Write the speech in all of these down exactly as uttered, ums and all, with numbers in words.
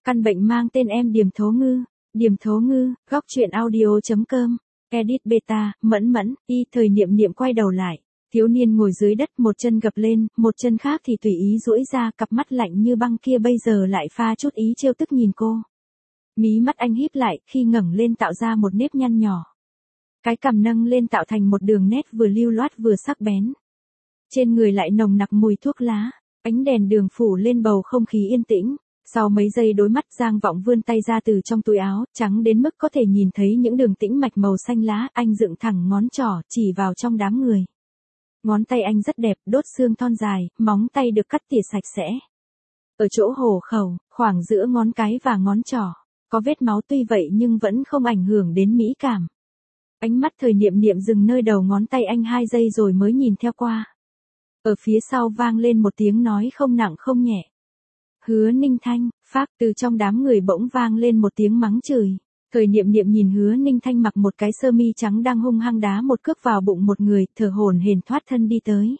Căn bệnh mang tên em Điềm Thố Ngư, Điềm Thố Ngư, góc truyện audio.com, edit beta, mẫn mẫn, y thời niệm niệm quay đầu lại. Thiếu niên ngồi dưới đất, một chân gập lên, một chân khác thì tùy ý duỗi ra, cặp mắt lạnh như băng kia bây giờ lại pha chút ý trêu tức nhìn cô. Mí mắt anh híp lại, khi ngẩng lên tạo ra một nếp nhăn nhỏ. Cái cằm nâng lên tạo thành một đường nét vừa lưu loát vừa sắc bén. Trên người lại nồng nặc mùi thuốc lá, ánh đèn đường phủ lên bầu không khí yên tĩnh. Sau mấy giây đối mắt, Giang Vọng vươn tay ra từ trong túi áo, trắng đến mức có thể nhìn thấy những đường tĩnh mạch màu xanh lá, anh dựng thẳng ngón trỏ, chỉ vào trong đám người. Ngón tay anh rất đẹp, đốt xương thon dài, móng tay được cắt tỉa sạch sẽ. Ở chỗ hổ khẩu, khoảng giữa ngón cái và ngón trỏ, có vết máu tuy vậy nhưng vẫn không ảnh hưởng đến mỹ cảm. Ánh mắt thời niệm niệm dừng nơi đầu ngón tay anh hai giây rồi mới nhìn theo qua. Ở phía sau vang lên một tiếng nói không nặng không nhẹ. Hứa Ninh Thanh, Pháp, từ trong đám người bỗng vang lên một tiếng mắng chửi. Thời niệm niệm nhìn Hứa Ninh Thanh mặc một cái sơ mi trắng đang hung hăng đá một cước vào bụng một người, thở hổn hển thoát thân đi tới.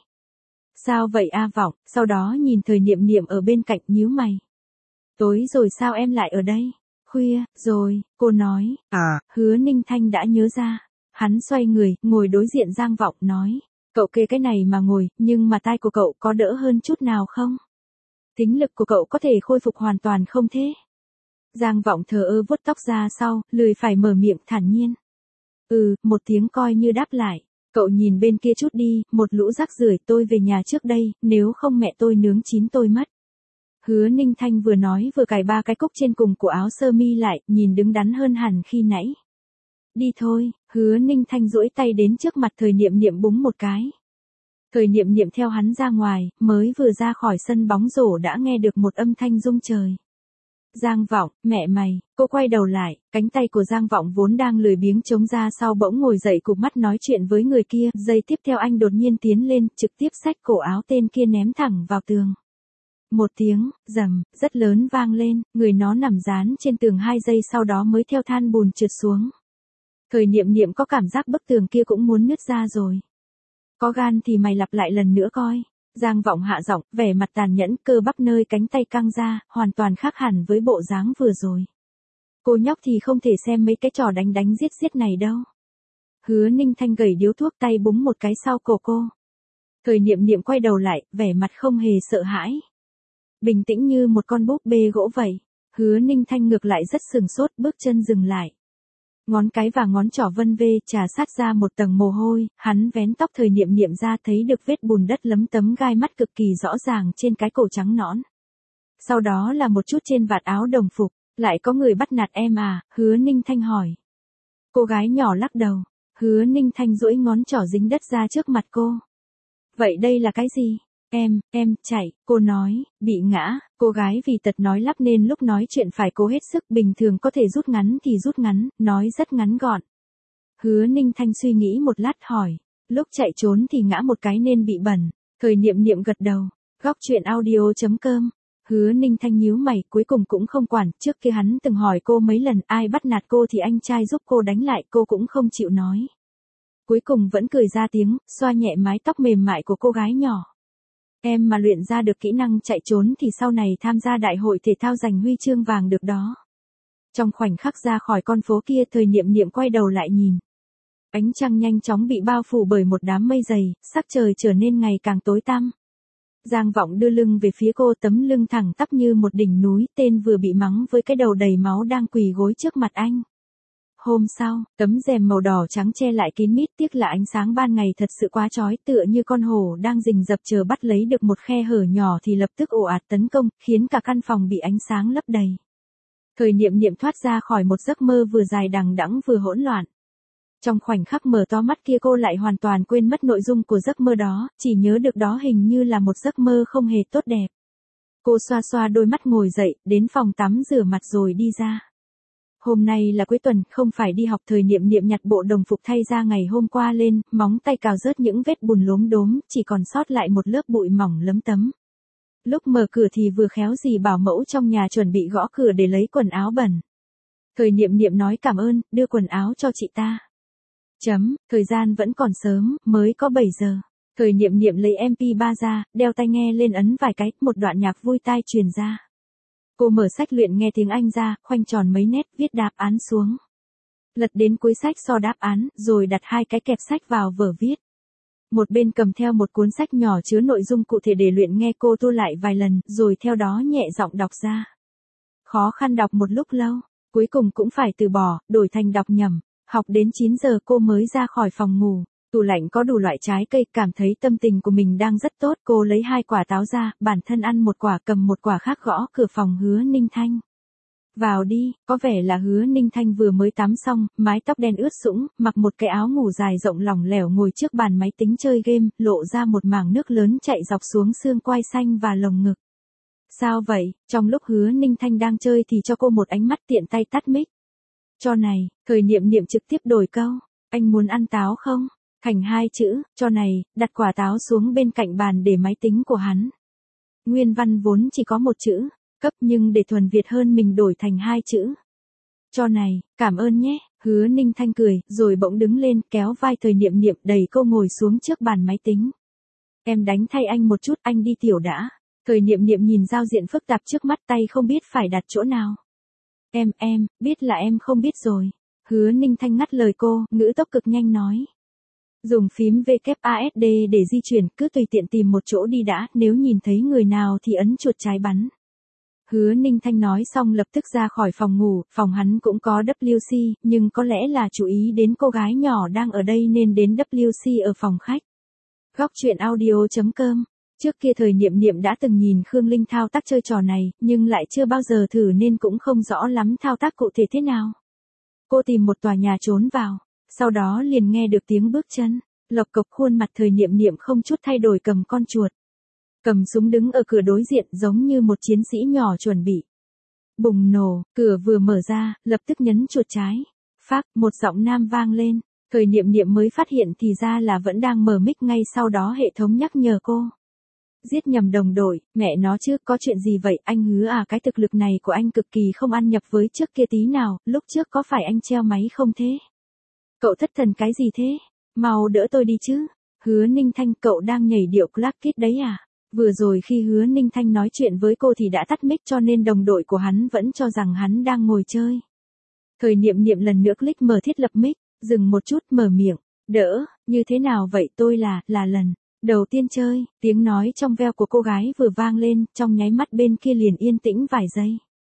Sao vậy A Vọng, sau đó nhìn thời niệm niệm ở bên cạnh nhíu mày. Tối rồi sao em lại ở đây? Khuya, rồi, cô nói. À, Hứa Ninh Thanh đã nhớ ra. Hắn xoay người, ngồi đối diện Giang Vọng nói. Cậu kê cái này mà ngồi, nhưng mà tai của cậu có đỡ hơn chút nào không? Thính lực của cậu có thể khôi phục hoàn toàn không thế? Giang Vọng thờ ơ vuốt tóc ra sau, lười phải mở miệng thản nhiên. Ừ, một tiếng coi như đáp lại. Cậu nhìn bên kia chút đi, một lũ rác rưởi, tôi về nhà trước đây, nếu không mẹ tôi nướng chín tôi mất. Hứa Ninh Thanh vừa nói vừa cài ba cái cúc trên cùng của áo sơ mi lại, nhìn đứng đắn hơn hẳn khi nãy. Đi thôi, Hứa Ninh Thanh duỗi tay đến trước mặt thời niệm niệm búng một cái. Thời niệm niệm theo hắn ra ngoài, mới vừa ra khỏi sân bóng rổ đã nghe được một âm thanh rung trời. Giang Vọng, mẹ mày, cô quay đầu lại, cánh tay của Giang Vọng vốn đang lười biếng chống ra sau bỗng ngồi dậy cụp mắt nói chuyện với người kia, giây tiếp theo anh đột nhiên tiến lên, trực tiếp xách cổ áo tên kia ném thẳng vào tường. Một tiếng, rầm, rất lớn vang lên, người nó nằm dán trên tường hai giây sau đó mới theo than bùn trượt xuống. Thời niệm niệm có cảm giác bức tường kia cũng muốn nứt ra rồi. Có gan thì mày lặp lại lần nữa coi. Giang Vọng hạ giọng, vẻ mặt tàn nhẫn, cơ bắp nơi cánh tay căng ra, hoàn toàn khác hẳn với bộ dáng vừa rồi. Cô nhóc thì không thể xem mấy cái trò đánh đánh giết giết này đâu. Hứa Ninh Thanh gẩy điếu thuốc tay búng một cái sau cổ cô. Thời niệm niệm quay đầu lại, vẻ mặt không hề sợ hãi. Bình tĩnh như một con búp bê gỗ vậy. Hứa Ninh Thanh ngược lại rất sừng sốt, bước chân dừng lại. Ngón cái và ngón trỏ vân vê trà sát ra một tầng mồ hôi, hắn vén tóc thời niệm niệm ra thấy được vết bùn đất lấm tấm gai mắt cực kỳ rõ ràng trên cái cổ trắng nõn. Sau đó là một chút trên vạt áo đồng phục, lại có người bắt nạt em à, Hứa Ninh Thanh hỏi. Cô gái nhỏ lắc đầu, Hứa Ninh Thanh duỗi ngón trỏ dính đất ra trước mặt cô. Vậy đây là cái gì? Em, em, chạy, cô nói, bị ngã, cô gái vì tật nói lắp nên lúc nói chuyện phải cố hết sức, bình thường có thể rút ngắn thì rút ngắn, nói rất ngắn gọn. Hứa Ninh Thanh suy nghĩ một lát hỏi, lúc chạy trốn thì ngã một cái nên bị bẩn, thời niệm niệm gật đầu, góc truyện audio.com, Hứa Ninh Thanh nhíu mày, cuối cùng cũng không quản, trước kia hắn từng hỏi cô mấy lần ai bắt nạt cô thì anh trai giúp cô đánh lại, cô cũng không chịu nói. Cuối cùng vẫn cười ra tiếng, xoa nhẹ mái tóc mềm mại của cô gái nhỏ. Em mà luyện ra được kỹ năng chạy trốn thì sau này tham gia đại hội thể thao giành huy chương vàng được đó. Trong khoảnh khắc ra khỏi con phố kia thời niệm niệm quay đầu lại nhìn. Ánh trăng nhanh chóng bị bao phủ bởi một đám mây dày, sắc trời trở nên ngày càng tối tăm. Giang Vọng đưa lưng về phía cô, tấm lưng thẳng tắp như một đỉnh núi, tên vừa bị mắng với cái đầu đầy máu đang quỳ gối trước mặt anh. Hôm sau, tấm rèm màu đỏ trắng che lại kín mít, tiếc là ánh sáng ban ngày thật sự quá chói, tựa như con hổ đang rình rập chờ bắt lấy được một khe hở nhỏ thì lập tức ồ ạt tấn công, khiến cả căn phòng bị ánh sáng lấp đầy. Thời niệm niệm thoát ra khỏi một giấc mơ vừa dài đằng đẵng vừa hỗn loạn. Trong khoảnh khắc mở to mắt kia cô lại hoàn toàn quên mất nội dung của giấc mơ đó, chỉ nhớ được đó hình như là một giấc mơ không hề tốt đẹp. Cô xoa xoa đôi mắt ngồi dậy, đến phòng tắm rửa mặt rồi đi ra. Hôm nay là cuối tuần, không phải đi học, thời niệm niệm nhặt bộ đồng phục thay ra ngày hôm qua lên, móng tay cào rớt những vết bùn lốm đốm, chỉ còn sót lại một lớp bụi mỏng lấm tấm. Lúc mở cửa thì vừa khéo dì bảo mẫu trong nhà chuẩn bị gõ cửa để lấy quần áo bẩn. Thời niệm niệm nói cảm ơn, đưa quần áo cho chị ta. Chấm, thời gian vẫn còn sớm, mới có bảy giờ. Thời niệm niệm lấy em pê ba ra, đeo tai nghe lên ấn vài cái, một đoạn nhạc vui tai truyền ra. Cô mở sách luyện nghe tiếng Anh ra, khoanh tròn mấy nét, viết đáp án xuống. Lật đến cuối sách so đáp án, rồi đặt hai cái kẹp sách vào vở viết. Một bên cầm theo một cuốn sách nhỏ chứa nội dung cụ thể để luyện nghe, cô tua lại vài lần, rồi theo đó nhẹ giọng đọc ra. Khó khăn đọc một lúc lâu, cuối cùng cũng phải từ bỏ, đổi thành đọc nhầm. Học đến chín giờ cô mới ra khỏi phòng ngủ. Tủ lạnh có đủ loại trái cây, cảm thấy tâm tình của mình đang rất tốt. Cô lấy hai quả táo ra, bản thân ăn một quả, cầm một quả khác gõ cửa phòng Hứa Ninh Thanh. Vào đi, có vẻ là Hứa Ninh Thanh vừa mới tắm xong, mái tóc đen ướt sũng, mặc một cái áo ngủ dài rộng lỏng lẻo ngồi trước bàn máy tính chơi game, lộ ra một mảng nước lớn chạy dọc xuống xương quai xanh và lồng ngực. Sao vậy? Trong lúc Hứa Ninh Thanh đang chơi thì cho cô một ánh mắt, tiện tay tắt mic. Cho này, Thời Niệm Niệm trực tiếp đổi câu, anh muốn ăn táo không? Thành hai chữ, cho này, đặt quả táo xuống bên cạnh bàn để máy tính của hắn. Nguyên văn vốn chỉ có một chữ, cấp, nhưng để thuần Việt hơn mình đổi thành hai chữ. Cho này, cảm ơn nhé. Hứa Ninh Thanh cười, rồi bỗng đứng lên, kéo vai Thời Niệm Niệm, đẩy cô ngồi xuống trước bàn máy tính. Em đánh thay anh một chút, anh đi tiểu đã. Thời Niệm Niệm nhìn giao diện phức tạp trước mắt, tay không biết phải đặt chỗ nào. Em, em, biết là em không biết rồi. Hứa Ninh Thanh ngắt lời cô, ngữ tốc cực nhanh nói. Dùng phím vê kép a ét đê để di chuyển, cứ tùy tiện tìm một chỗ đi đã, nếu nhìn thấy người nào thì ấn chuột trái bắn. Hứa Ninh Thanh nói xong lập tức ra khỏi phòng ngủ, phòng hắn cũng có vê xê, nhưng có lẽ là chú ý đến cô gái nhỏ đang ở đây nên đến vê xê ở phòng khách. Góc truyện audio chấm com. Trước kia Thời Niệm Niệm đã từng nhìn Khương Linh thao tác chơi trò này, nhưng lại chưa bao giờ thử nên cũng không rõ lắm thao tác cụ thể thế nào. Cô tìm một tòa nhà trốn vào, sau đó liền nghe được tiếng bước chân, lộc cộc, khuôn mặt Thời Niệm Niệm không chút thay đổi cầm con chuột. Cầm súng đứng ở cửa đối diện giống như một chiến sĩ nhỏ chuẩn bị. Bùng nổ, cửa vừa mở ra, lập tức nhấn chuột trái. Phác, một giọng nam vang lên. Thời Niệm Niệm mới phát hiện thì ra là vẫn đang mở mic, ngay sau đó hệ thống nhắc nhở cô. Giết nhầm đồng đội, mẹ nó chứ, có chuyện gì vậy anh Hứa à? Cái thực lực này của anh cực kỳ không ăn nhập với trước kia tí nào, lúc trước có phải anh treo máy không thế? Cậu thất thần cái gì thế? Mau đỡ tôi đi chứ. Hứa Ninh Thanh, cậu đang nhảy điệu Clark Kid đấy à? Vừa rồi khi Hứa Ninh Thanh nói chuyện với cô thì đã tắt mic, cho nên đồng đội của hắn vẫn cho rằng hắn đang ngồi chơi. Thời Niệm Niệm lần nữa click mở thiết lập mic, dừng một chút mở miệng. Đỡ, như thế nào vậy? Tôi là, là lần đầu tiên chơi. Tiếng nói trong veo của cô gái vừa vang lên, trong nháy mắt bên kia liền yên tĩnh vài giây.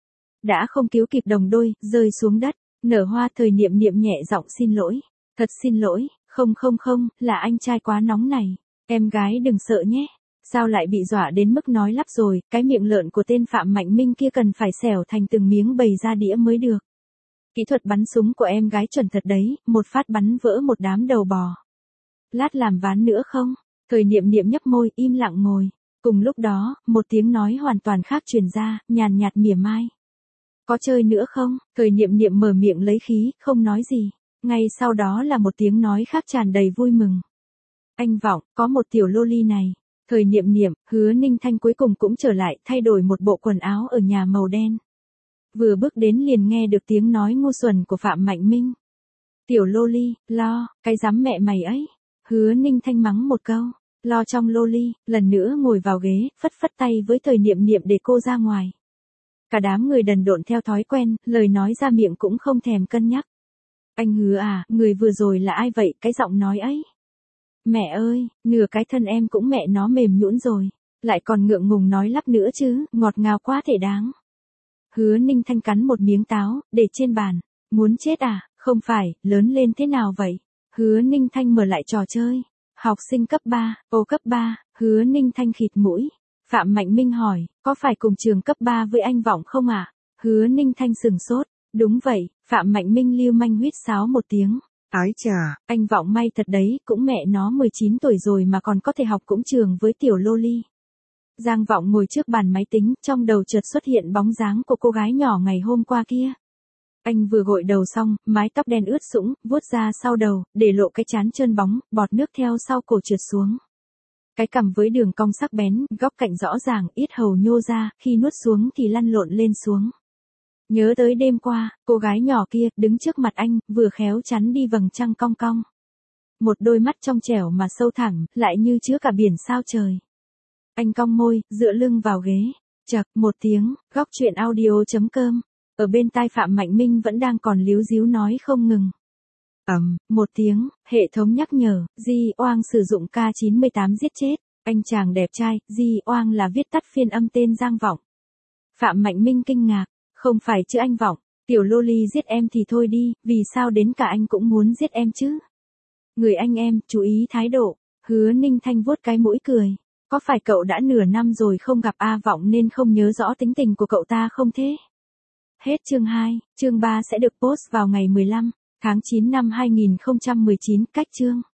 Đã không cứu kịp đồng đôi, rơi xuống đất. Nở Hoa. Thời Niệm Niệm nhẹ giọng xin lỗi. Thật xin lỗi, không không không, là anh trai quá nóng này. Em gái đừng sợ nhé. Sao lại bị dọa đến mức nói lắp rồi, cái miệng lợn của tên Phạm Mạnh Minh kia cần phải xẻo thành từng miếng bày ra đĩa mới được. Kỹ thuật bắn súng của em gái chuẩn thật đấy, một phát bắn vỡ một đám đầu bò. Lát làm ván nữa không? Thời Niệm Niệm nhấp môi, im lặng ngồi. Cùng lúc đó, một tiếng nói hoàn toàn khác truyền ra, nhàn nhạt mỉa mai. Có chơi nữa không? Thời Niệm Niệm mở miệng lấy khí, không nói gì. Ngay sau đó là một tiếng nói khác tràn đầy vui mừng. Anh Vọng, có một tiểu loli này. Thời Niệm Niệm, Hứa Ninh Thanh cuối cùng cũng trở lại, thay đổi một bộ quần áo ở nhà màu đen. Vừa bước đến liền nghe được tiếng nói ngu xuẩn của Phạm Mạnh Minh. Tiểu loli, lo, cái dám mẹ mày ấy. Hứa Ninh Thanh mắng một câu, lo trong loli, lần nữa ngồi vào ghế, phất phất tay với Thời Niệm Niệm để cô ra ngoài. Cả đám người đần độn theo thói quen, lời nói ra miệng cũng không thèm cân nhắc. Anh Hứa à, người vừa rồi là ai vậy? Cái giọng nói ấy. Mẹ ơi, nửa cái thân em cũng mẹ nó mềm nhũn rồi. Lại còn ngượng ngùng nói lắp nữa chứ, ngọt ngào quá thể đáng. Hứa Ninh Thanh cắn một miếng táo, để trên bàn. Muốn chết à? Không phải, lớn lên thế nào vậy? Hứa Ninh Thanh mở lại trò chơi. Học sinh cấp ba, ô cấp ba, Hứa Ninh Thanh khịt mũi. Phạm Mạnh Minh hỏi, có phải cùng trường cấp ba với anh Vọng không ạ? À? Hứa Ninh Thanh sừng sốt. Đúng vậy, Phạm Mạnh Minh lưu manh huýt sáo một tiếng. Ái chà, anh Vọng may thật đấy, cũng mẹ nó mười chín tuổi rồi mà còn có thể học cũng trường với tiểu loli. Giang Vọng ngồi trước bàn máy tính, trong đầu chợt xuất hiện bóng dáng của cô gái nhỏ ngày hôm qua kia. Anh vừa gội đầu xong, mái tóc đen ướt sũng, vuốt ra sau đầu, để lộ cái trán trơn bóng, bọt nước theo sau cổ trượt xuống. Cái cằm với đường cong sắc bén, góc cạnh rõ ràng, yết hầu nhô ra, khi nuốt xuống thì lăn lộn lên xuống. Nhớ tới đêm qua, cô gái nhỏ kia, đứng trước mặt anh, vừa khéo chắn đi vầng trăng cong cong. Một đôi mắt trong trẻo mà sâu thẳm, lại như chứa cả biển sao trời. Anh cong môi, dựa lưng vào ghế. Chậc, một tiếng, góc chuyện audio.com. Ở bên tai Phạm Mạnh Minh vẫn đang còn líu díu nói không ngừng. Ầm, một tiếng, hệ thống nhắc nhở, Di Oang sử dụng K chín tám giết chết. Anh chàng đẹp trai, Di Oang là viết tắt phiên âm tên Giang Vọng. Phạm Mạnh Minh kinh ngạc, không phải chữ anh Vọng, tiểu loli giết em thì thôi đi, vì sao đến cả anh cũng muốn giết em chứ? Người anh em, chú ý thái độ. Hứa Ninh Thanh vuốt cái mũi cười. Có phải cậu đã nửa năm rồi không gặp A Vọng nên không nhớ rõ tính tình của cậu ta không thế? Hết chương hai, chương ba sẽ được post vào ngày mười lăm tháng chín năm hai nghìn không trăm mười chín, cách chương.